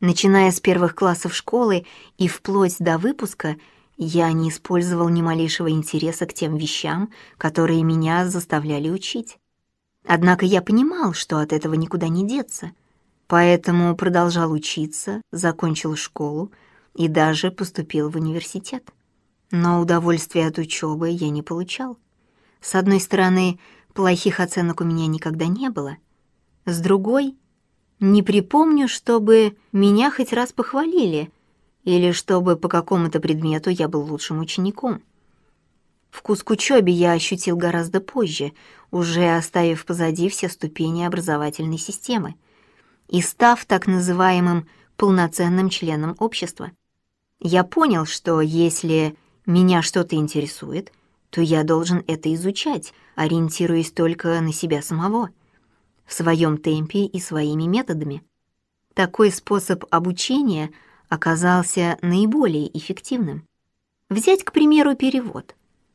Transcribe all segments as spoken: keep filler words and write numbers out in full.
Начиная с первых классов школы и вплоть до выпуска, я не использовал ни малейшего интереса к тем вещам, которые меня заставляли учить. Однако я понимал, что от этого никуда не деться, поэтому продолжал учиться, закончил школу и даже поступил в университет. Но удовольствия от учебы я не получал. С одной стороны, плохих оценок у меня никогда не было. С другой, не припомню, чтобы меня хоть раз похвалили или чтобы по какому-то предмету я был лучшим учеником. Вкус к учебе я ощутил гораздо позже, уже оставив позади все ступени образовательной системы и став так называемым полноценным членом общества. Я понял, что если меня что-то интересует, то я должен это изучать, ориентируясь только на себя самого, в своем темпе и своими методами. Такой способ обучения оказался наиболее эффективным. Взять, к примеру, перевод.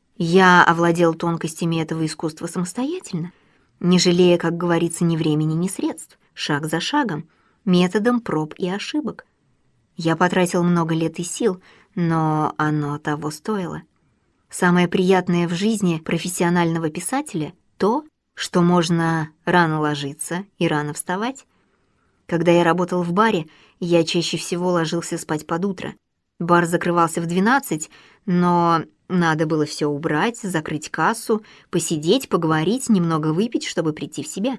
Я овладел тонкостями этого искусства самостоятельно, не жалея, как говорится, ни времени, ни средств, шаг за шагом, методом проб и ошибок. Я потратил много лет и сил, но оно того стоило. Самое приятное в жизни профессионального писателя — то, что можно рано ложиться и рано вставать. Когда я работал в баре, я чаще всего ложился спать под утро. Бар закрывался в двенадцать, но надо было все убрать, закрыть кассу, посидеть, поговорить, немного выпить, чтобы прийти в себя.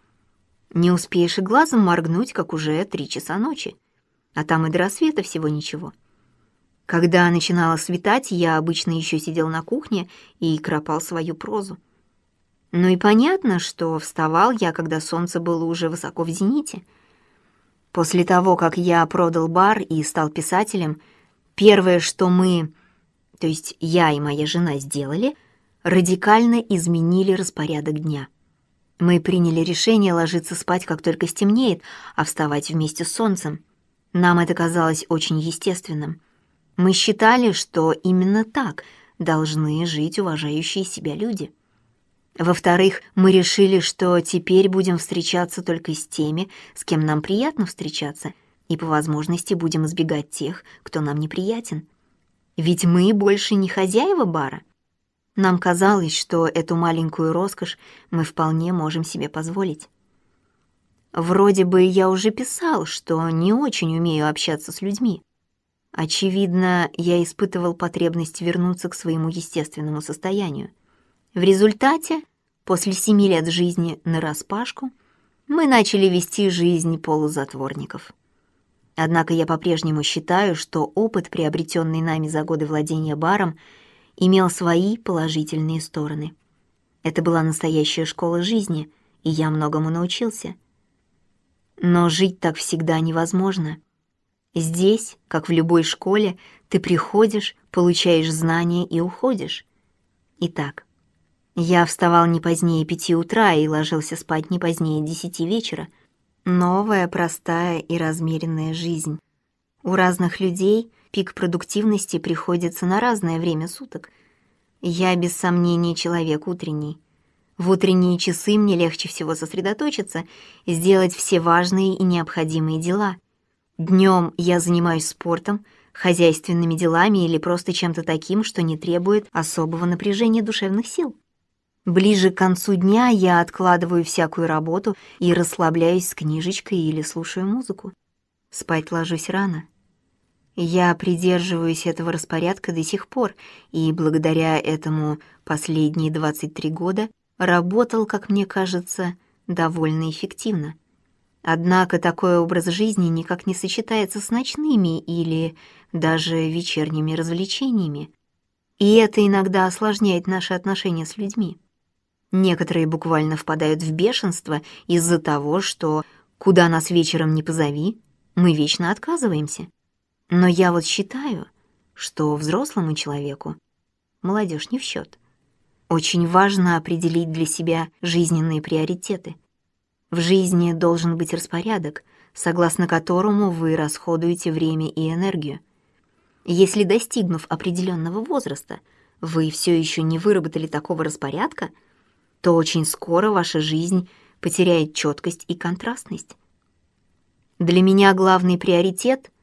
Не успеешь и глазом моргнуть, как уже три часа ночи, а там и до рассвета всего ничего. Когда начинало светать, я обычно еще сидел на кухне и кропал свою прозу. Ну и понятно, что вставал я, когда солнце было уже высоко в зените. После того, как я продал бар и стал писателем, первое, что мы, то есть я и моя жена, сделали, радикально изменили распорядок дня. Мы приняли решение ложиться спать, как только стемнеет, а вставать вместе с солнцем. Нам это казалось очень естественным. Мы считали, что именно так должны жить уважающие себя люди. Во-вторых, мы решили, что теперь будем встречаться только с теми, с кем нам приятно встречаться, и по возможности будем избегать тех, кто нам неприятен. Ведь мы больше не хозяева бара. Нам казалось, что эту маленькую роскошь мы вполне можем себе позволить. Вроде бы я уже писал, что не очень умею общаться с людьми. Очевидно, я испытывал потребность вернуться к своему естественному состоянию. В результате, после семи лет жизни нараспашку, мы начали вести жизнь полузатворников. Однако я по-прежнему считаю, что опыт, приобретенный нами за годы владения баром, имел свои положительные стороны. Это была настоящая школа жизни, и я многому научился. Но жить так всегда невозможно. Здесь, как в любой школе, ты приходишь, получаешь знания и уходишь. Итак, я вставал не позднее пяти утра и ложился спать не позднее десяти вечера. Новая, простая и размеренная жизнь. У разных людей пик продуктивности приходится на разное время суток. Я, без сомнения, человек утренний. В утренние часы мне легче всего сосредоточиться, сделать все важные и необходимые дела. Днем я занимаюсь спортом, хозяйственными делами или просто чем-то таким, что не требует особого напряжения душевных сил. Ближе к концу дня я откладываю всякую работу и расслабляюсь с книжечкой или слушаю музыку. Спать ложусь рано. Я придерживаюсь этого распорядка до сих пор, и благодаря этому последние двадцать три года работал, как мне кажется, довольно эффективно. Однако такой образ жизни никак не сочетается с ночными или даже вечерними развлечениями, и это иногда осложняет наши отношения с людьми. Некоторые буквально впадают в бешенство из-за того, что куда нас вечером не позови, мы вечно отказываемся. Но я вот считаю, что взрослому человеку молодежь не в счет. Очень важно определить для себя жизненные приоритеты. В жизни должен быть распорядок, согласно которому вы расходуете время и энергию. Если, достигнув определенного возраста, вы все еще не выработали такого распорядка, то очень скоро ваша жизнь потеряет четкость и контрастность. Для меня главный приоритет